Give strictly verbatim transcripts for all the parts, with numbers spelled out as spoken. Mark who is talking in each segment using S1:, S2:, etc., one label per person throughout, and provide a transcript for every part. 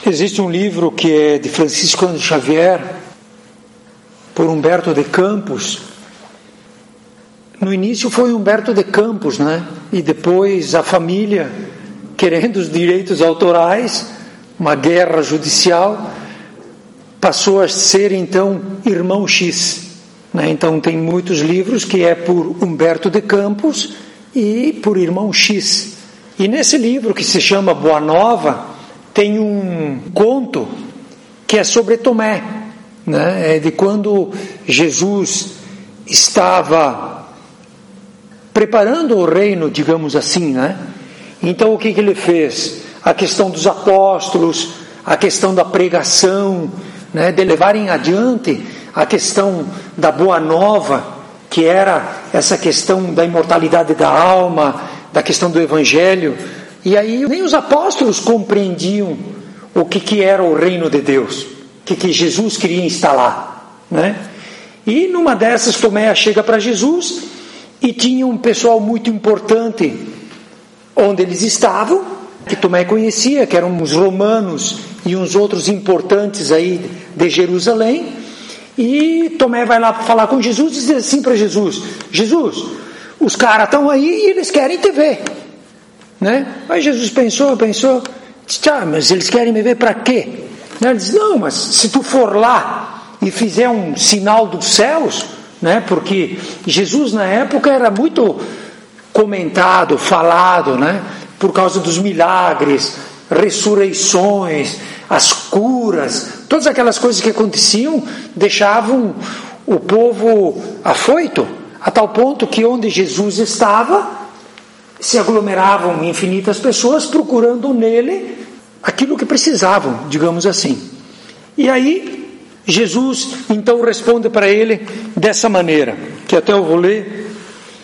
S1: Existe um livro que é de Francisco Cândido Xavier, por Humberto de Campos. No início foi Humberto de Campos, né? E depois a família, querendo os direitos autorais, uma guerra judicial, passou a ser então Irmão X, né? Então tem muitos livros que é por Humberto de Campos e por Irmão X. E nesse livro, que se chama Boa Nova, tem um conto que é sobre Tomé, né? É de quando Jesus estava preparando o reino, digamos assim, né? Então o que, que ele fez? A questão dos apóstolos, a questão da pregação, né? De levarem adiante a questão da Boa Nova, que era essa questão da imortalidade da alma, da questão do Evangelho. E aí nem os apóstolos compreendiam o que, que era o reino de Deus, o que, que Jesus queria instalar, né? E numa dessas Tomé chega para Jesus e tinha um pessoal muito importante onde eles estavam, que Tomé conhecia, que eram os romanos e uns outros importantes aí de Jerusalém. E Tomé vai lá falar com Jesus e diz assim para Jesus: Jesus, os caras estão aí e eles querem te ver, né? Aí Jesus pensou, pensou, disse: ah, mas eles querem me ver para quê? Ele disse: não, mas se tu for lá e fizer um sinal dos céus, né? Porque Jesus na época era muito comentado, falado, né? Por causa dos milagres, ressurreições, as curas, todas aquelas coisas que aconteciam deixavam o povo afoito, a tal ponto que onde Jesus estava se aglomeravam infinitas pessoas procurando nele aquilo que precisavam, digamos assim. E aí Jesus então responde para ele dessa maneira, que até eu vou ler,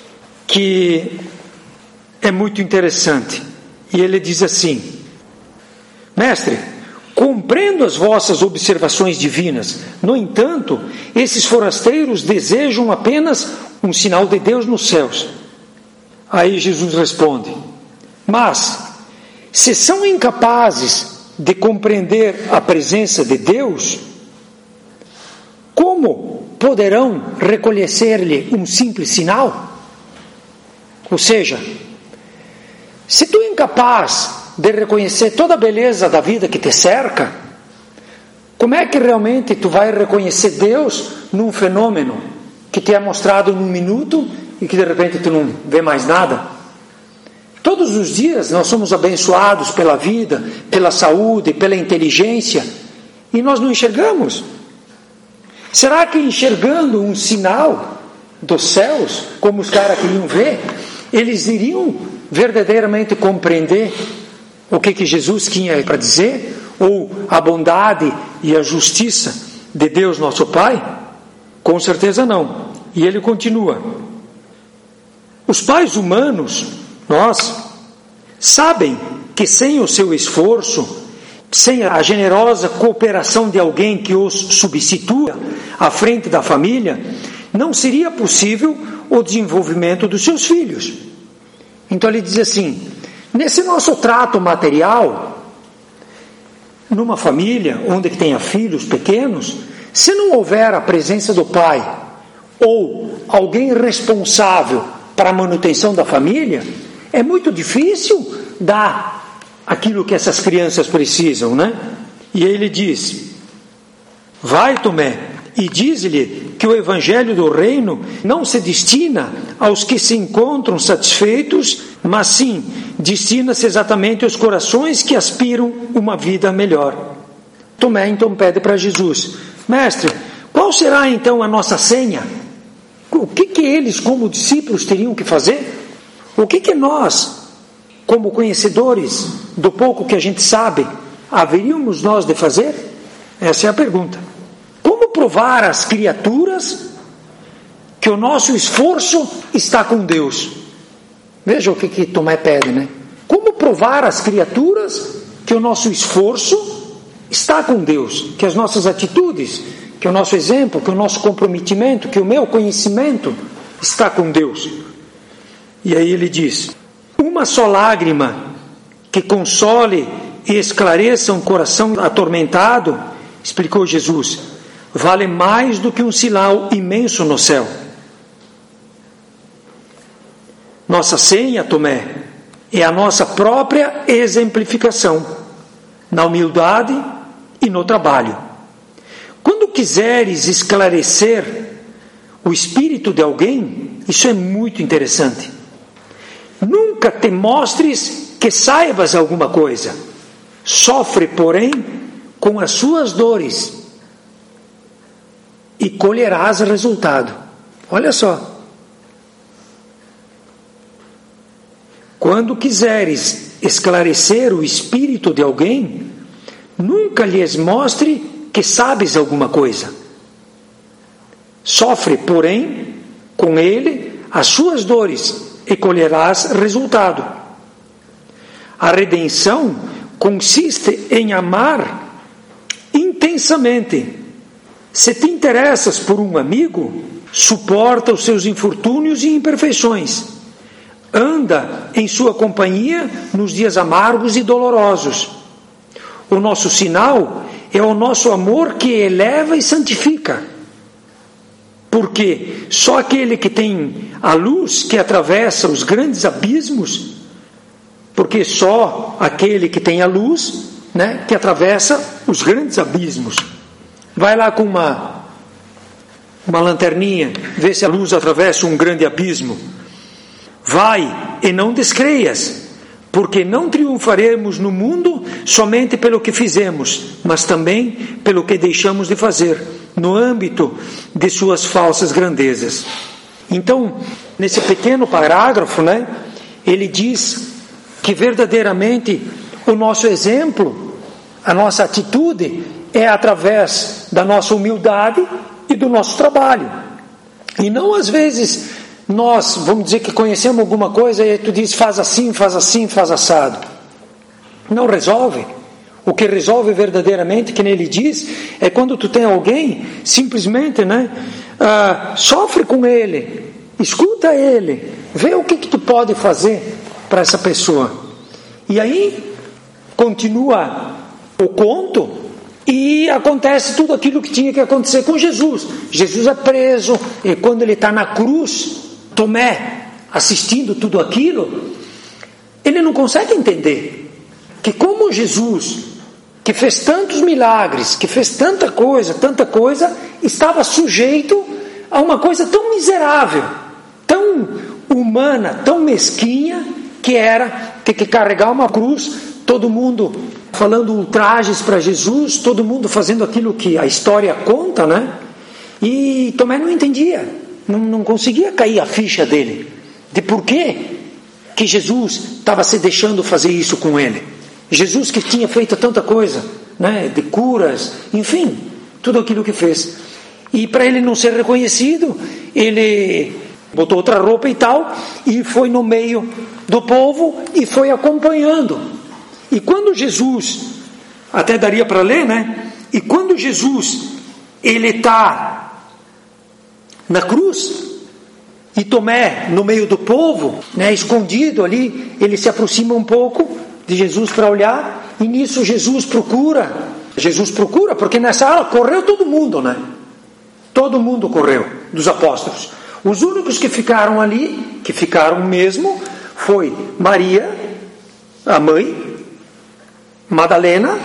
S1: que é muito interessante. E ele diz assim: mestre, compreendo as vossas observações divinas. No entanto, esses forasteiros desejam apenas um sinal de Deus nos céus. Aí Jesus responde: mas se são incapazes de compreender a presença de Deus, como poderão reconhecer-lhe um simples sinal? Ou seja, se tu é incapaz de reconhecer toda a beleza da vida que te cerca, como é que realmente tu vai reconhecer Deus num fenômeno que te é mostrado num minuto e que de repente tu não vê mais nada? Todos os dias nós somos abençoados pela vida, pela saúde, pela inteligência, e nós não enxergamos. Será que enxergando um sinal dos céus, como os caras queriam ver, eles iriam verdadeiramente compreender o que, que Jesus tinha para dizer, ou a bondade e a justiça de Deus nosso Pai? Com certeza não. E ele continua: os pais humanos, nós, sabem que sem o seu esforço, sem a generosa cooperação de alguém que os substitua à frente da família, não seria possível o desenvolvimento dos seus filhos. Então ele diz assim: nesse nosso trato material, numa família onde tenha filhos pequenos, se não houver a presença do pai ou alguém responsável para a manutenção da família, é muito difícil dar aquilo que essas crianças precisam, né? E aí ele diz: vai, Tomé, e diz-lhe que o evangelho do reino não se destina aos que se encontram satisfeitos, mas sim destina-se exatamente aos corações que aspiram uma vida melhor. Tomé então pede para Jesus: mestre, qual será então a nossa senha? O que que eles como discípulos teriam que fazer? O que que nós, como conhecedores do pouco que a gente sabe, haveríamos nós de fazer? Essa é a pergunta. Como provar às criaturas que o nosso esforço está com Deus? Veja o que, que Tomé pede, né? Como provar às criaturas que o nosso esforço está com Deus, que as nossas atitudes, que o nosso exemplo, que o nosso comprometimento, que o meu conhecimento está com Deus? E aí ele diz: uma só lágrima que console e esclareça um coração atormentado, explicou Jesus, vale mais do que um sinal imenso no céu. Nossa senha, Tomé, é a nossa própria exemplificação, na humildade e no trabalho. Quando quiseres esclarecer o espírito de alguém, isso é muito interessante. Nunca te mostres que saibas alguma coisa. Sofre, porém, com as suas dores e colherás resultado. Olha só. Quando quiseres esclarecer o espírito de alguém, nunca lhes mostre que sabes alguma coisa. Sofre, porém, com ele as suas dores e colherás resultado. A redenção consiste em amar intensamente. Se te interessas por um amigo, suporta os seus infortúnios e imperfeições. Anda em sua companhia nos dias amargos e dolorosos. O nosso sinal é o nosso amor que eleva e santifica. Porque só aquele que tem a luz que atravessa os grandes abismos, porque só aquele que tem a luz, né, que atravessa os grandes abismos. Vai lá com uma, uma lanterninha, vê se a luz atravessa um grande abismo. Vai e não descreias, porque não triunfaremos no mundo somente pelo que fizemos, mas também pelo que deixamos de fazer, no âmbito de suas falsas grandezas. Então, nesse pequeno parágrafo, né, ele diz que verdadeiramente o nosso exemplo, a nossa atitude é através da nossa humildade e do nosso trabalho. E não às vezes nós, vamos dizer que conhecemos alguma coisa e tu diz faz assim, faz assim, faz assado. Não resolve. O que resolve verdadeiramente, que ele diz, é quando tu tem alguém, simplesmente, né, ah, sofre com ele, escuta ele, vê o que, que tu pode fazer para essa pessoa. E aí, continua o conto e acontece tudo aquilo que tinha que acontecer com Jesus. Jesus é preso e quando ele está na cruz, Tomé, assistindo tudo aquilo, ele não consegue entender que como Jesus, que fez tantos milagres, que fez tanta coisa, tanta coisa, estava sujeito a uma coisa tão miserável, tão humana, tão mesquinha, que era ter que carregar uma cruz, todo mundo falando ultrajes para Jesus, todo mundo fazendo aquilo que a história conta, né? E Tomé não entendia, não, não conseguia cair a ficha dele, de por que que Jesus estava se deixando fazer isso com ele. Jesus que tinha feito tanta coisa, né, de curas, enfim, tudo aquilo que fez. E para ele não ser reconhecido, ele botou outra roupa e tal, e foi no meio do povo e foi acompanhando. E quando Jesus, até daria para ler, né? E quando Jesus, ele está na cruz, e Tomé no meio do povo, né, escondido ali, ele se aproxima um pouco de Jesus para olhar, e nisso Jesus procura, Jesus procura, porque nessa hora correu todo mundo, né? Todo mundo correu, dos apóstolos. Os únicos que ficaram ali, que ficaram mesmo, foi Maria, a mãe, Madalena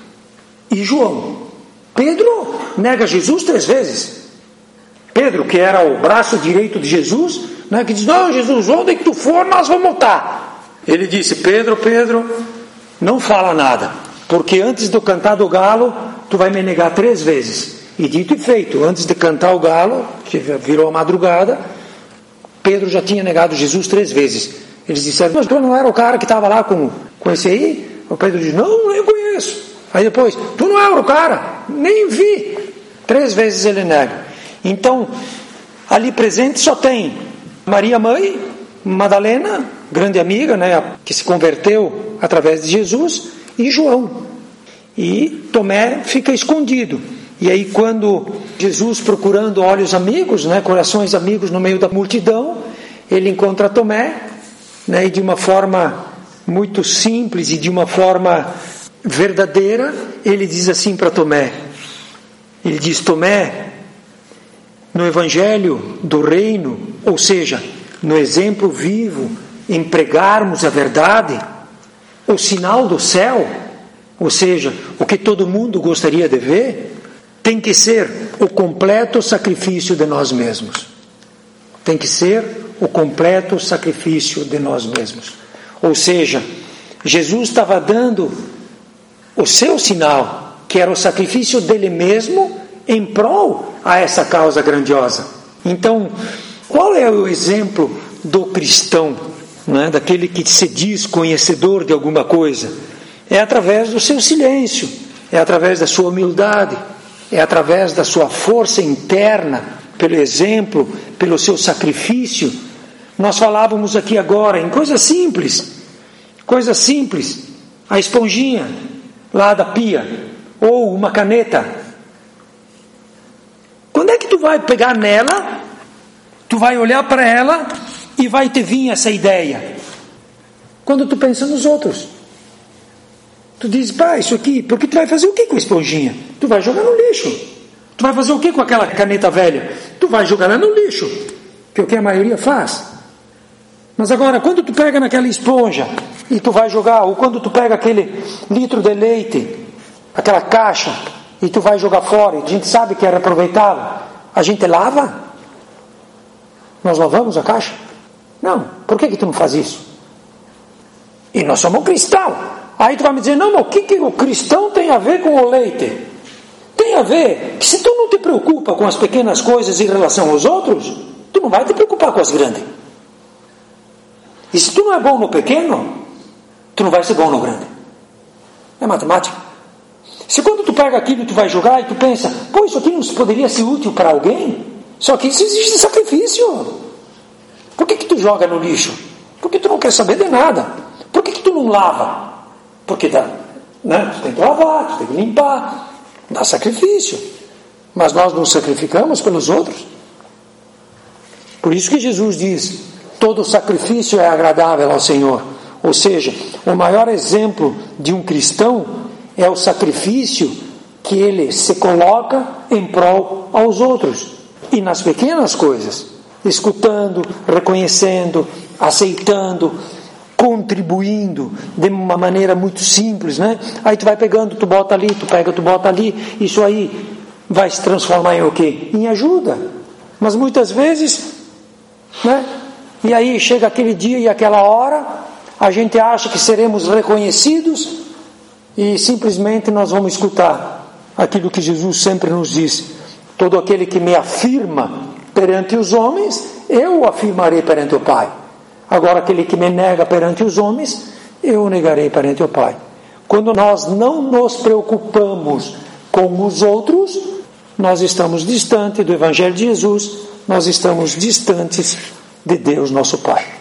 S1: e João. Pedro nega Jesus três vezes. Pedro, que era o braço direito de Jesus, né, que diz, não, Jesus, onde que tu for, nós vamos estar. Ele disse, Pedro, Pedro, não fala nada, porque antes de eu cantar do galo, tu vai me negar três vezes. E dito e feito, antes de cantar o galo, que virou a madrugada, Pedro já tinha negado Jesus três vezes. Eles disseram, mas tu não era o cara que estava lá com, com esse aí? O Pedro disse, não, nem conheço. Aí depois, tu não era o cara, nem vi. Três vezes ele nega. Então, ali presente só tem Maria mãe, Madalena, grande amiga, né, que se converteu através de Jesus, e João. E Tomé fica escondido. E aí quando Jesus, procurando olhos amigos, né, corações amigos no meio da multidão, ele encontra Tomé, né, e de uma forma muito simples e de uma forma verdadeira, ele diz assim para Tomé, ele diz: Tomé, no evangelho do reino, ou seja, no exemplo vivo, em pregarmos a verdade, o sinal do céu, ou seja, o que todo mundo gostaria de ver, tem que ser o completo sacrifício de nós mesmos. Tem que ser o completo sacrifício de nós mesmos. Ou seja, Jesus estava dando o seu sinal, que era o sacrifício dele mesmo em prol a essa causa grandiosa. Então, qual é o exemplo do cristão, né? Daquele que se diz conhecedor de alguma coisa? É através do seu silêncio, é através da sua humildade, é através da sua força interna, pelo exemplo, pelo seu sacrifício. Nós falávamos aqui agora em coisas simples, coisas simples, a esponjinha lá da pia, ou uma caneta. Quando é que tu vai pegar nela, tu vai olhar para ela e vai te vir essa ideia? Quando tu pensa nos outros. Tu diz: pá, isso aqui, porque tu vai fazer o que com a esponjinha? Tu vai jogar no lixo. Tu vai fazer o que com aquela caneta velha? Tu vai jogar ela no lixo, que é o que a maioria faz. Mas agora, quando tu pega naquela esponja e tu vai jogar, ou quando tu pega aquele litro de leite, aquela caixa, e tu vai jogar fora, e a gente sabe que é reaproveitável, a gente lava? Nós lavamos a caixa? Não. Por que que tu não faz isso? E nós somos cristãos. Aí tu vai me dizer: não, mas o que, que o cristão tem a ver com o leite? Tem a ver que se tu não te preocupa com as pequenas coisas em relação aos outros, tu não vai te preocupar com as grandes. E se tu não é bom no pequeno, tu não vai ser bom no grande. É matemática. Se quando tu pega aquilo e tu vai jogar e tu pensa: pô, isso aqui não poderia ser útil para alguém? Só que isso existe sacrifício. Por que que tu joga no lixo? Porque tu não quer saber de nada. Por que que tu não lava? Porque dá, né? Tu tem que lavar, tu tem que limpar, dá sacrifício. Mas nós nos sacrificamos pelos outros. Por isso que Jesus diz: todo sacrifício é agradável ao Senhor. Ou seja, o maior exemplo de um cristão é o sacrifício que ele se coloca em prol aos outros. E nas pequenas coisas, escutando, reconhecendo, aceitando, contribuindo de uma maneira muito simples, né? Aí tu vai pegando, tu bota ali, tu pega, tu bota ali, isso aí vai se transformar em o quê? Em ajuda. Mas muitas vezes, né? E aí chega aquele dia e aquela hora, a gente acha que seremos reconhecidos e simplesmente nós vamos escutar aquilo que Jesus sempre nos diz: todo aquele que me afirma perante os homens, eu o afirmarei perante o Pai. Agora, aquele que me nega perante os homens, eu o negarei perante o Pai. Quando nós não nos preocupamos com os outros, nós estamos distantes do Evangelho de Jesus, nós estamos distantes de Deus, nosso Pai.